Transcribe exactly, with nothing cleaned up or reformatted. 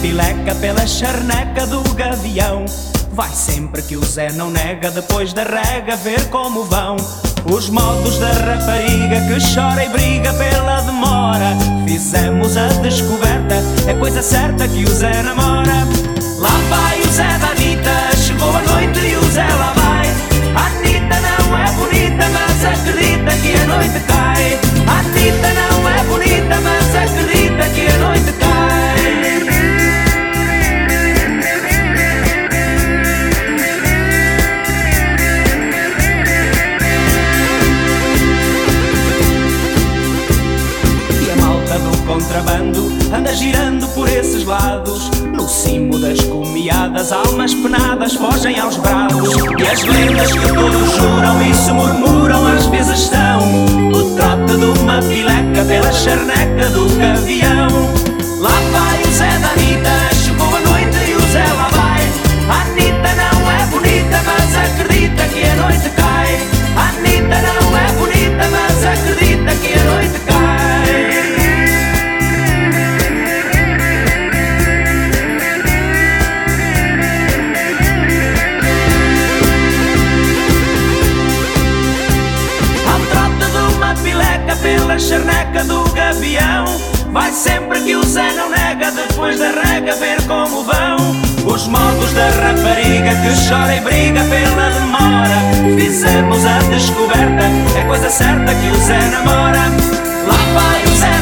pileca pela charneca do gavião. Vai sempre que o Zé não nega, depois da rega ver como vão os modos da rapariga que chora e briga pela demora. Fizemos a descoberta, é coisa certa que o Zé namora. Lá vai o Zé da Anitta, chegou a noite e o Zé lá vai. A Anitta não é bonita, mas acredita que a noite cai. A Anitta não é bonita, mas acredita que a noite cai. E a malta do contrabando anda girando por esses lados. No cimo das comiadas, almas penadas fogem aos brados. E as lendas que todos juram e se murmuram às vezes são o trote de uma pileca pela charneca do gavião. Lá vai o Zé da Anitta, chegou a noite e o Zé lá vai. A Anitta não é bonita, mas acredita que a noite cai. A Anitta não é bonita, mas acredita que a noite cai. Pela charneca do gavião, vai sempre que o Zé não nega, depois da rega ver como vão os modos da rapariga que chora e briga pela demora. Fizemos a descoberta, é coisa certa que o Zé namora. Lá vai o Zé